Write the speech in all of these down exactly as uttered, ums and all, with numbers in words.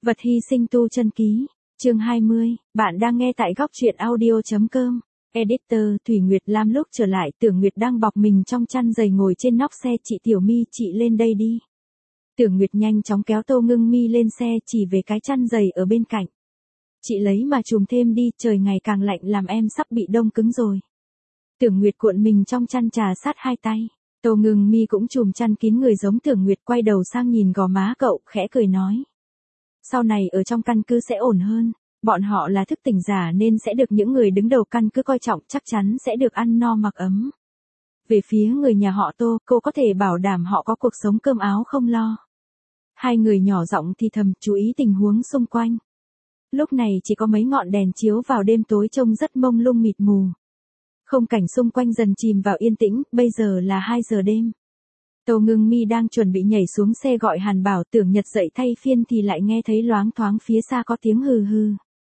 Vật hy sinh tu chân ký, chương hai mươi, bạn đang nghe tại góc truyện audio.com. Editor Thủy Nguyệt Lam lúc trở lại, Tưởng Nguyệt đang bọc mình trong chăn dày ngồi trên nóc xe. Chị Tiểu My, chị lên đây đi. Tưởng Nguyệt nhanh chóng kéo Tô Ngưng Mi lên xe, chỉ về cái chăn dày ở bên cạnh. Chị lấy mà trùm thêm đi, trời ngày càng lạnh làm em sắp bị đông cứng rồi. Tưởng Nguyệt cuộn mình trong chăn trà sát hai tay. Tô Ngưng Mi cũng trùm chăn kín người giống Tưởng Nguyệt, quay đầu sang nhìn gò má cậu, khẽ cười nói. Sau này ở trong căn cứ sẽ ổn hơn, bọn họ là thức tỉnh giả nên sẽ được những người đứng đầu căn cứ coi trọng, chắc chắn sẽ được ăn no mặc ấm. Về phía người nhà họ Tô, cô có thể bảo đảm họ có cuộc sống cơm áo không lo. Hai người nhỏ giọng thì thầm, chú ý tình huống xung quanh. Lúc này chỉ có mấy ngọn đèn chiếu vào đêm tối trông rất mông lung mịt mù. Không cảnh xung quanh dần chìm vào yên tĩnh, bây giờ là hai giờ đêm. Tô Ngưng Mi đang chuẩn bị nhảy xuống xe gọi Hàn Bảo. Tưởng Nhật dậy thay phiên thì lại nghe thấy loáng thoáng phía xa có tiếng hừ hừ.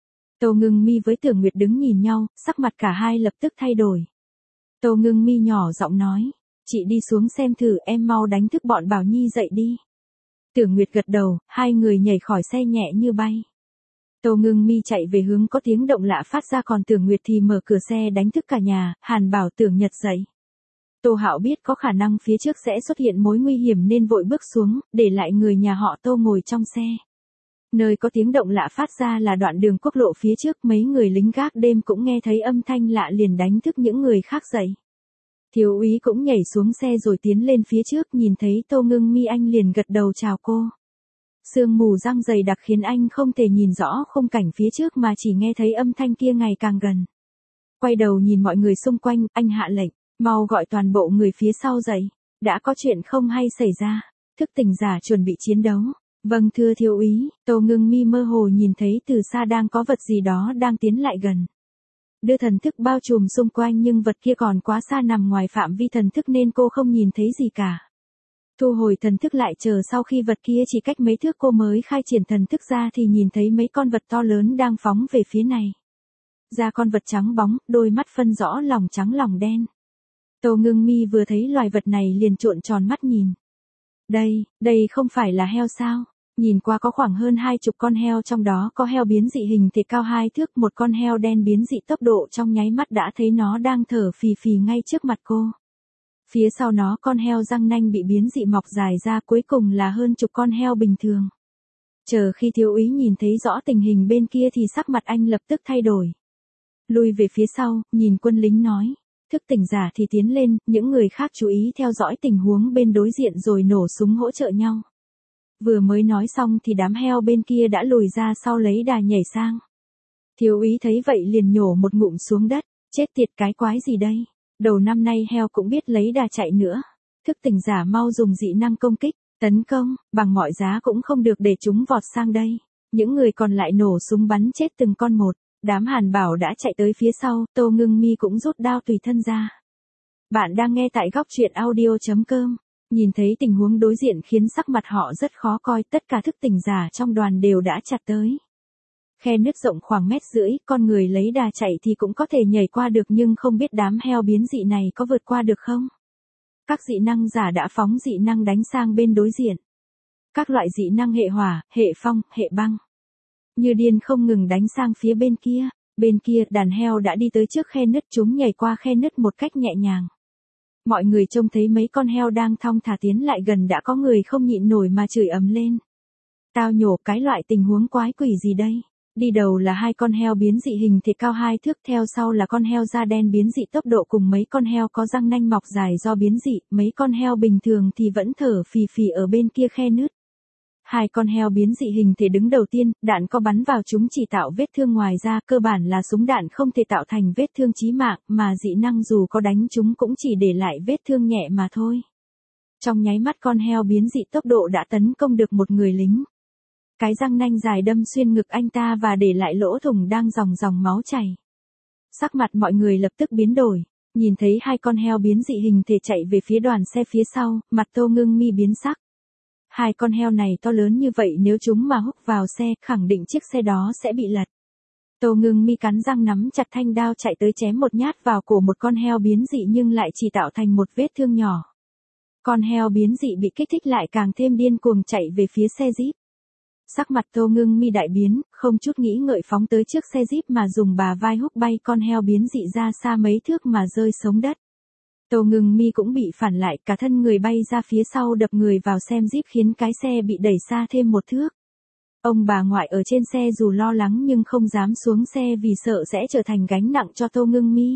Tô Ngưng Mi với Tưởng Nguyệt đứng nhìn nhau, sắc mặt cả hai lập tức thay đổi. Tô Ngưng Mi nhỏ giọng nói, chị đi xuống xem thử, em mau đánh thức bọn Bảo Nhi dậy đi. Tưởng Nguyệt gật đầu, hai người nhảy khỏi xe nhẹ như bay. Tô Ngưng Mi chạy về hướng có tiếng động lạ phát ra, còn Tưởng Nguyệt thì mở cửa xe đánh thức cả nhà. Hàn Bảo, Tưởng Nhật dậy. Tô Hạo biết có khả năng phía trước sẽ xuất hiện mối nguy hiểm nên vội bước xuống, để lại người nhà họ Tô ngồi trong xe. Nơi có tiếng động lạ phát ra là đoạn đường quốc lộ phía trước, mấy người lính gác đêm cũng nghe thấy âm thanh lạ liền đánh thức những người khác dậy. Thiếu úy cũng nhảy xuống xe rồi tiến lên phía trước, nhìn thấy Tô Ngưng Mi anh liền gật đầu chào cô. Sương mù răng dày đặc khiến anh không thể nhìn rõ khung cảnh phía trước mà chỉ nghe thấy âm thanh kia ngày càng gần. Quay đầu nhìn mọi người xung quanh, anh hạ lệnh, mau gọi toàn bộ người phía sau dậy, đã có chuyện không hay xảy ra, thức tỉnh giả chuẩn bị chiến đấu. Vâng thưa thiếu úy. Tô Ngưng Mi mơ hồ nhìn thấy từ xa đang có vật gì đó đang tiến lại gần. Đưa thần thức bao trùm xung quanh nhưng vật kia còn quá xa, nằm ngoài phạm vi thần thức nên cô không nhìn thấy gì cả. Thu hồi thần thức lại, chờ sau khi vật kia chỉ cách mấy thước cô mới khai triển thần thức ra thì nhìn thấy mấy con vật to lớn đang phóng về phía này. Da con vật trắng bóng, đôi mắt phân rõ lòng trắng lòng đen. Tô Ngưng Mi vừa thấy loài vật này liền trộn tròn mắt nhìn. Đây, đây không phải là heo sao? Nhìn qua có khoảng hơn hai chục con heo, trong đó có heo biến dị hình thể cao hai thước, một con heo đen biến dị tốc độ trong nháy mắt đã thấy nó đang thở phì phì ngay trước mặt cô. Phía sau nó con heo răng nanh bị biến dị mọc dài ra, cuối cùng là hơn chục con heo bình thường. Chờ khi thiếu úy nhìn thấy rõ tình hình bên kia thì sắc mặt anh lập tức thay đổi. Lui về phía sau, nhìn quân lính nói. Thức tỉnh giả thì tiến lên, những người khác chú ý theo dõi tình huống bên đối diện rồi nổ súng hỗ trợ nhau. Vừa mới nói xong thì đám heo bên kia đã lùi ra sau lấy đà nhảy sang. Thiếu úy thấy vậy liền nhổ một ngụm xuống đất, chết tiệt, cái quái gì đây? Đầu năm nay heo cũng biết lấy đà chạy nữa. Thức tỉnh giả mau dùng dị năng công kích, tấn công, bằng mọi giá cũng không được để chúng vọt sang đây. Những người còn lại nổ súng bắn chết từng con một. Đám Hàn Bảo đã chạy tới phía sau, Tô Ngưng Mi cũng rút đao tùy thân ra. Bạn đang nghe tại góc truyện audio.com. Nhìn thấy tình huống đối diện khiến sắc mặt họ rất khó coi, tất cả thức tỉnh giả trong đoàn đều đã chặt tới. Khe nứt rộng khoảng mét rưỡi, con người lấy đà chạy thì cũng có thể nhảy qua được nhưng không biết đám heo biến dị này có vượt qua được không? Các dị năng giả đã phóng dị năng đánh sang bên đối diện. Các loại dị năng hệ hỏa, hệ phong, hệ băng. Như điên không ngừng đánh sang phía bên kia. Bên kia đàn heo đã đi tới trước khe nứt, chúng nhảy qua khe nứt một cách nhẹ nhàng. Mọi người trông thấy mấy con heo đang thong thả tiến lại gần đã có người không nhịn nổi mà chửi ầm lên. Tao nhổ, cái loại tình huống quái quỷ gì đây? Đi đầu là hai con heo biến dị hình thể cao hai thước, theo sau là con heo da đen biến dị tốc độ cùng mấy con heo có răng nanh mọc dài do biến dị, mấy con heo bình thường thì vẫn thở phì phì ở bên kia khe nứt. Hai con heo biến dị hình thể đứng đầu tiên, đạn có bắn vào chúng chỉ tạo vết thương, ngoài ra cơ bản là súng đạn không thể tạo thành vết thương chí mạng, mà dị năng dù có đánh chúng cũng chỉ để lại vết thương nhẹ mà thôi. Trong nháy mắt con heo biến dị tốc độ đã tấn công được một người lính. Cái răng nanh dài đâm xuyên ngực anh ta và để lại lỗ thủng đang dòng dòng máu chảy. Sắc mặt mọi người lập tức biến đổi, nhìn thấy hai con heo biến dị hình thể chạy về phía đoàn xe phía sau, mặt Tô Ngưng Mi biến sắc. Hai con heo này to lớn như vậy, nếu chúng mà húc vào xe, khẳng định chiếc xe đó sẽ bị lật. Tô Ngưng Mi cắn răng nắm chặt thanh đao chạy tới chém một nhát vào cổ một con heo biến dị nhưng lại chỉ tạo thành một vết thương nhỏ. Con heo biến dị bị kích thích lại càng thêm điên cuồng chạy về phía xe Jeep. Sắc mặt Tô Ngưng Mi đại biến, không chút nghĩ ngợi phóng tới trước xe Jeep mà dùng bà vai húc bay con heo biến dị ra xa mấy thước mà rơi xuống đất. Tô Ngưng Mi cũng bị phản lại, cả thân người bay ra phía sau đập người vào xem Jeep khiến cái xe bị đẩy xa thêm một thước. Ông bà ngoại ở trên xe dù lo lắng nhưng không dám xuống xe vì sợ sẽ trở thành gánh nặng cho Tô Ngưng Mi.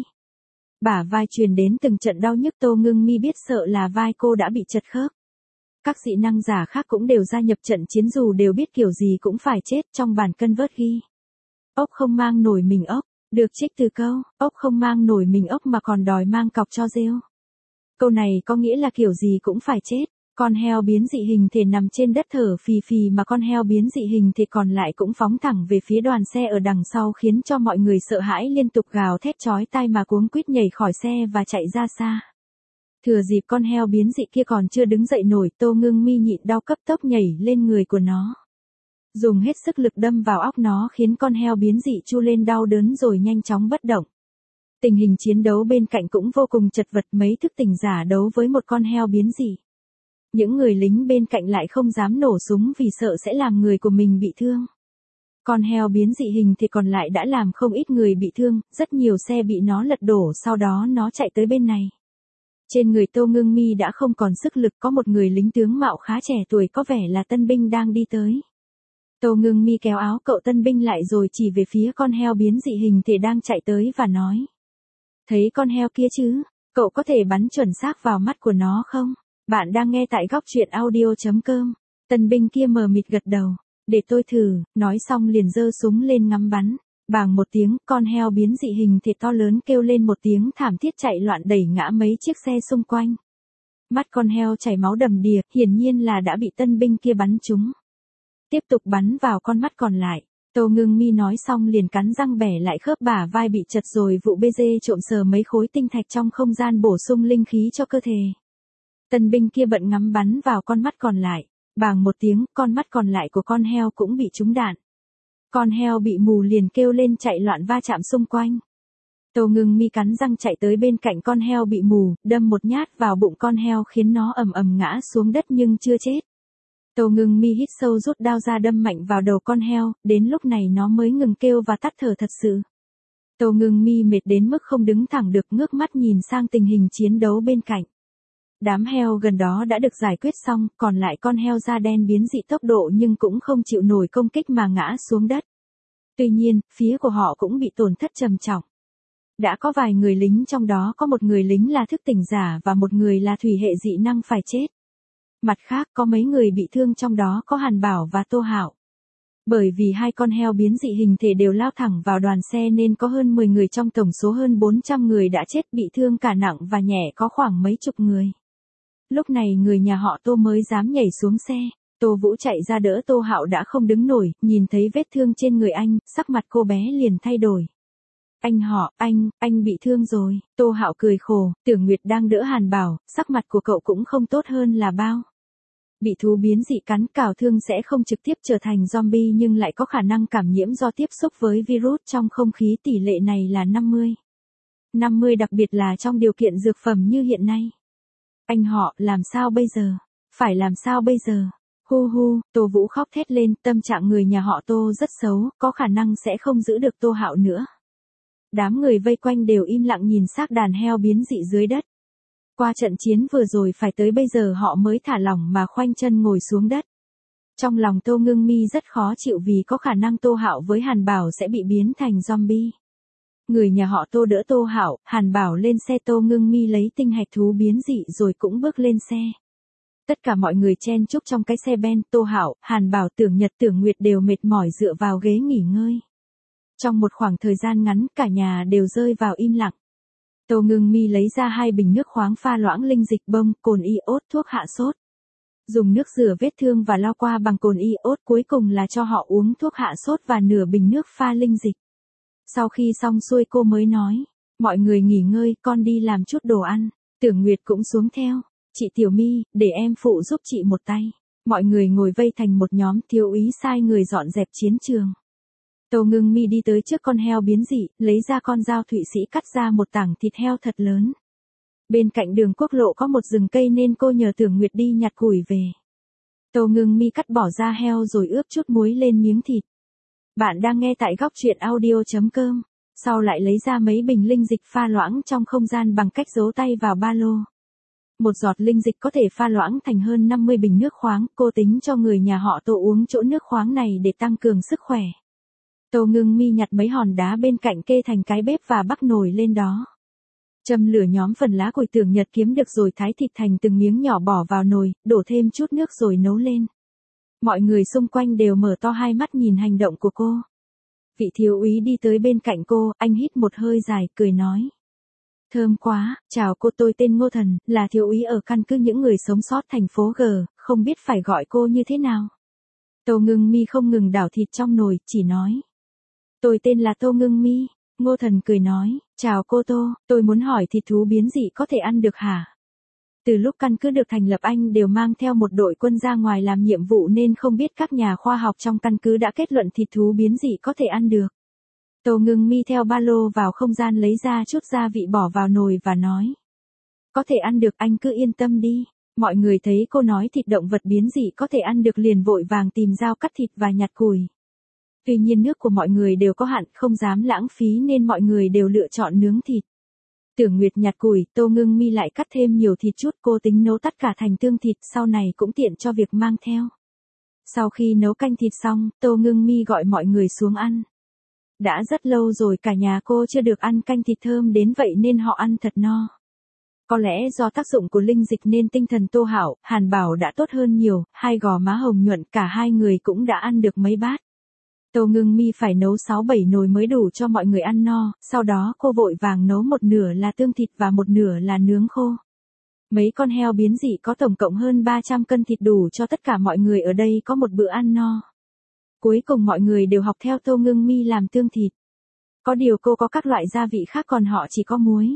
Bả vai truyền đến từng trận đau nhức, Tô Ngưng Mi biết sợ là vai cô đã bị chật khớp. Các dị năng giả khác cũng đều gia nhập trận chiến dù đều biết kiểu gì cũng phải chết, trong bản cân vớt ghi. Ốc không mang nổi mình ốc, được trích từ câu, ốc không mang nổi mình ốc mà còn đòi mang cọc cho rêu. Câu này có nghĩa là kiểu gì cũng phải chết. Con heo biến dị hình thể nằm trên đất thở phì phì mà con heo biến dị hình thể còn lại cũng phóng thẳng về phía đoàn xe ở đằng sau khiến cho mọi người sợ hãi liên tục gào thét chói tai mà cuống quýt nhảy khỏi xe và chạy ra xa. Thừa dịp con heo biến dị kia còn chưa đứng dậy nổi, Tô Ngưng Mi nhịn đau cấp tốc nhảy lên người của nó. Dùng hết sức lực đâm vào óc nó khiến con heo biến dị chu lên đau đớn rồi nhanh chóng bất động. Tình hình chiến đấu bên cạnh cũng vô cùng chật vật, mấy thức tỉnh giả đấu với một con heo biến dị. Những người lính bên cạnh lại không dám nổ súng vì sợ sẽ làm người của mình bị thương. Con heo biến dị hình thì còn lại đã làm không ít người bị thương, rất nhiều xe bị nó lật đổ, sau đó nó chạy tới bên này. Trên người Tô Ngưng Mi đã không còn sức lực, có một người lính tướng mạo khá trẻ tuổi có vẻ là tân binh đang đi tới. Tô Ngưng Mi kéo áo cậu tân binh lại rồi chỉ về phía con heo biến dị hình thể đang chạy tới và nói. Thấy con heo kia chứ, cậu có thể bắn chuẩn xác vào mắt của nó không? Bạn đang nghe tại góc truyện audio chấm com. Tân binh kia mờ mịt gật đầu. Để tôi thử, nói xong liền giơ súng lên ngắm bắn. Bàng một tiếng, con heo biến dị hình thể to lớn kêu lên một tiếng thảm thiết chạy loạn đẩy ngã mấy chiếc xe xung quanh. Mắt con heo chảy máu đầm đìa, hiển nhiên là đã bị tân binh kia bắn trúng. Tiếp tục bắn vào con mắt còn lại. Tô Ngưng Mi nói xong liền cắn răng bẻ lại khớp bả vai bị chật rồi vụ bê dê trộm sờ mấy khối tinh thạch trong không gian bổ sung linh khí cho cơ thể. Tân binh kia bận ngắm bắn vào con mắt còn lại. Bàng một tiếng, con mắt còn lại của con heo cũng bị trúng đạn. Con heo bị mù liền kêu lên chạy loạn va chạm xung quanh. Tô Ngưng Mi cắn răng chạy tới bên cạnh con heo bị mù, đâm một nhát vào bụng con heo khiến nó ầm ầm ngã xuống đất nhưng chưa chết. Tô Ngưng Mi hít sâu rút đao ra đâm mạnh vào đầu con heo, đến lúc này nó mới ngừng kêu và tắt thở thật sự. Tô Ngưng Mi mệt đến mức không đứng thẳng được, ngước mắt nhìn sang tình hình chiến đấu bên cạnh. Đám heo gần đó đã được giải quyết xong, còn lại con heo da đen biến dị tốc độ nhưng cũng không chịu nổi công kích mà ngã xuống đất. Tuy nhiên, phía của họ cũng bị tổn thất trầm trọng. Đã có vài người lính, trong đó có một người lính là thức tỉnh giả và một người là thủy hệ dị năng phải chết. Mặt khác có mấy người bị thương, trong đó có Hàn Bảo và Tô Hạo. Bởi vì hai con heo biến dị hình thể đều lao thẳng vào đoàn xe nên có hơn mười người trong tổng số hơn bốn trăm người đã chết, bị thương cả nặng và nhẹ có khoảng mấy chục người. Lúc này người nhà họ Tô mới dám nhảy xuống xe. Tô Vũ chạy ra đỡ Tô Hạo đã không đứng nổi, nhìn thấy vết thương trên người anh, sắc mặt cô bé liền thay đổi. Anh họ, anh, anh bị thương rồi. Tô Hạo cười khổ, Tưởng Nguyệt đang đỡ Hàn Bảo, sắc mặt của cậu cũng không tốt hơn là bao. Bị thú biến dị cắn cào thương sẽ không trực tiếp trở thành zombie nhưng lại có khả năng cảm nhiễm do tiếp xúc với virus trong không khí, tỷ lệ này là năm mươi. năm mươi đặc biệt là trong điều kiện dược phẩm như hiện nay. Anh họ, làm sao bây giờ? Phải làm sao bây giờ? Hu hu, Tô Vũ khóc thét lên, tâm trạng người nhà họ Tô rất xấu, có khả năng sẽ không giữ được Tô Hạo nữa. Đám người vây quanh đều im lặng nhìn xác đàn heo biến dị dưới đất. Qua trận chiến vừa rồi phải tới bây giờ họ mới thả lỏng mà khoanh chân ngồi xuống đất. Trong lòng Tô Ngưng Mi rất khó chịu vì có khả năng Tô Hạo với Hàn Bảo sẽ bị biến thành zombie. Người nhà họ Tô đỡ Tô Hạo, Hàn Bảo lên xe, Tô Ngưng Mi lấy tinh hạch thú biến dị rồi cũng bước lên xe. Tất cả mọi người chen chúc trong cái xe ben, Tô Hạo, Hàn Bảo, Tưởng Nhật, Tưởng Nguyệt đều mệt mỏi dựa vào ghế nghỉ ngơi. Trong một khoảng thời gian ngắn cả nhà đều rơi vào im lặng. Tô Ngưng Mi lấy ra hai bình nước khoáng pha loãng linh dịch, bông, cồn iốt, thuốc hạ sốt. Dùng nước rửa vết thương và lau qua bằng cồn iốt, cuối cùng là cho họ uống thuốc hạ sốt và nửa bình nước pha linh dịch. Sau khi xong xuôi cô mới nói, mọi người nghỉ ngơi, con đi làm chút đồ ăn. Tưởng Nguyệt cũng xuống theo, chị Tiểu My, để em phụ giúp chị một tay. Mọi người ngồi vây thành một nhóm, thiếu úy sai người dọn dẹp chiến trường. Tô Ngưng Mi đi tới trước con heo biến dị, lấy ra con dao Thụy Sĩ cắt ra một tảng thịt heo thật lớn. Bên cạnh đường quốc lộ có một rừng cây nên cô nhờ Tưởng Nguyệt đi nhặt củi về. Tô Ngưng Mi cắt bỏ da heo rồi ướp chút muối lên miếng thịt. Bạn đang nghe tại góc truyện audio.com. Sau lại lấy ra mấy bình linh dịch pha loãng trong không gian bằng cách giấu tay vào ba lô. Một giọt linh dịch có thể pha loãng thành hơn năm mươi bình nước khoáng, cô tính cho người nhà họ Tô uống chỗ nước khoáng này để tăng cường sức khỏe. Tô Ngưng Mi nhặt mấy hòn đá bên cạnh kê thành cái bếp và bắc nồi lên đó. Châm lửa nhóm phần lá củi tưởng nhật kiếm được rồi thái thịt thành từng miếng nhỏ bỏ vào nồi, đổ thêm chút nước rồi nấu lên. Mọi người xung quanh đều mở to hai mắt nhìn hành động của cô. Vị thiếu úy đi tới bên cạnh cô, anh hít một hơi dài, cười nói. Thơm quá, chào cô, tôi tên Ngô Thần, là thiếu úy ở căn cứ những người sống sót thành phố G, không biết phải gọi cô như thế nào. Tô Ngưng Mi không ngừng đảo thịt trong nồi, chỉ nói. Tôi tên là Tô Ngưng Mi. Ngô Thần cười nói, chào cô Tô, tôi muốn hỏi thịt thú biến dị có thể ăn được hả? Từ lúc căn cứ được thành lập anh đều mang theo một đội quân ra ngoài làm nhiệm vụ nên không biết các nhà khoa học trong căn cứ đã kết luận thịt thú biến dị có thể ăn được. Tô Ngưng Mi theo ba lô vào không gian lấy ra chút gia vị bỏ vào nồi và nói. Có thể ăn được, anh cứ yên tâm đi. Mọi người thấy cô nói thịt động vật biến dị có thể ăn được liền vội vàng tìm dao cắt thịt và nhặt củi. Tuy nhiên nước của mọi người đều có hạn, không dám lãng phí nên mọi người đều lựa chọn nướng thịt. Tưởng Nguyệt nhặt củi, Tô Ngưng Mi lại cắt thêm nhiều thịt chút, cô tính nấu tất cả thành tương thịt, sau này cũng tiện cho việc mang theo. Sau khi nấu canh thịt xong, Tô Ngưng Mi gọi mọi người xuống ăn. Đã rất lâu rồi cả nhà cô chưa được ăn canh thịt thơm đến vậy nên họ ăn thật no. Có lẽ do tác dụng của linh dịch nên tinh thần Tô Hạo, Hàn Bảo đã tốt hơn nhiều, hai gò má hồng nhuận, cả hai người cũng đã ăn được mấy bát. Tô Ngưng Mi phải nấu sáu bảy nồi mới đủ cho mọi người ăn no, sau đó cô vội vàng nấu một nửa là tương thịt và một nửa là nướng khô. Mấy con heo biến dị có tổng cộng hơn ba trăm cân thịt đủ cho tất cả mọi người ở đây có một bữa ăn no. Cuối cùng mọi người đều học theo Tô Ngưng Mi làm tương thịt. Có điều cô có các loại gia vị khác còn họ chỉ có muối.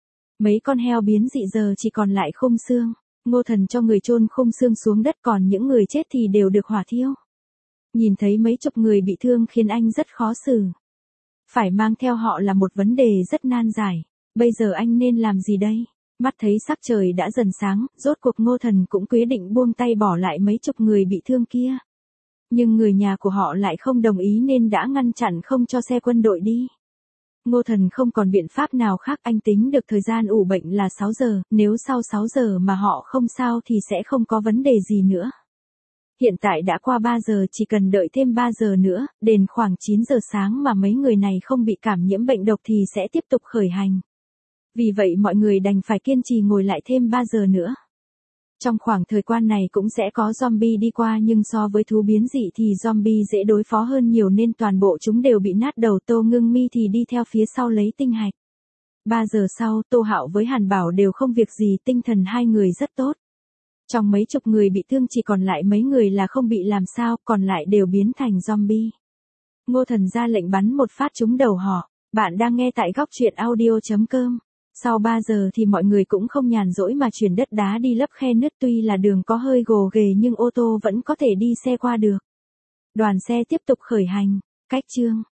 Mấy con heo biến dị giờ chỉ còn lại khung xương. Ngô Thần cho người chôn khung xương xuống đất, còn những người chết thì đều được hỏa thiêu. Nhìn thấy mấy chục người bị thương khiến anh rất khó xử. Phải mang theo họ là một vấn đề rất nan giải. Bây giờ anh nên làm gì đây? Mắt thấy sắc trời đã dần sáng, rốt cuộc Ngô Thần cũng quyết định buông tay bỏ lại mấy chục người bị thương kia. Nhưng người nhà của họ lại không đồng ý nên đã ngăn chặn không cho xe quân đội đi. Ngô Thần không còn biện pháp nào khác, anh tính được thời gian ủ bệnh là sáu giờ, nếu sau sáu giờ mà họ không sao thì sẽ không có vấn đề gì nữa. Hiện tại đã qua ba giờ, chỉ cần đợi thêm ba giờ nữa, đến khoảng chín giờ sáng mà mấy người này không bị cảm nhiễm bệnh độc thì sẽ tiếp tục khởi hành. Vì vậy mọi người đành phải kiên trì ngồi lại thêm ba giờ nữa. Trong khoảng thời gian này cũng sẽ có zombie đi qua, nhưng so với thú biến dị thì zombie dễ đối phó hơn nhiều nên toàn bộ chúng đều bị nát đầu. Tô Ngưng Mi thì đi theo phía sau lấy tinh hạch. ba giờ sau, Tô Hạo với Hàn Bảo đều không việc gì, tinh thần hai người rất tốt. Trong mấy chục người bị thương chỉ còn lại mấy người là không bị làm sao, còn lại đều biến thành zombie. Ngô Thần ra lệnh bắn một phát trúng đầu họ. Bạn đang nghe tại góc truyện audio.com. Sau ba giờ thì mọi người cũng không nhàn rỗi mà chuyển đất đá đi lấp khe nứt, tuy là đường có hơi gồ ghề nhưng ô tô vẫn có thể đi xe qua được. Đoàn xe tiếp tục khởi hành. Cách chương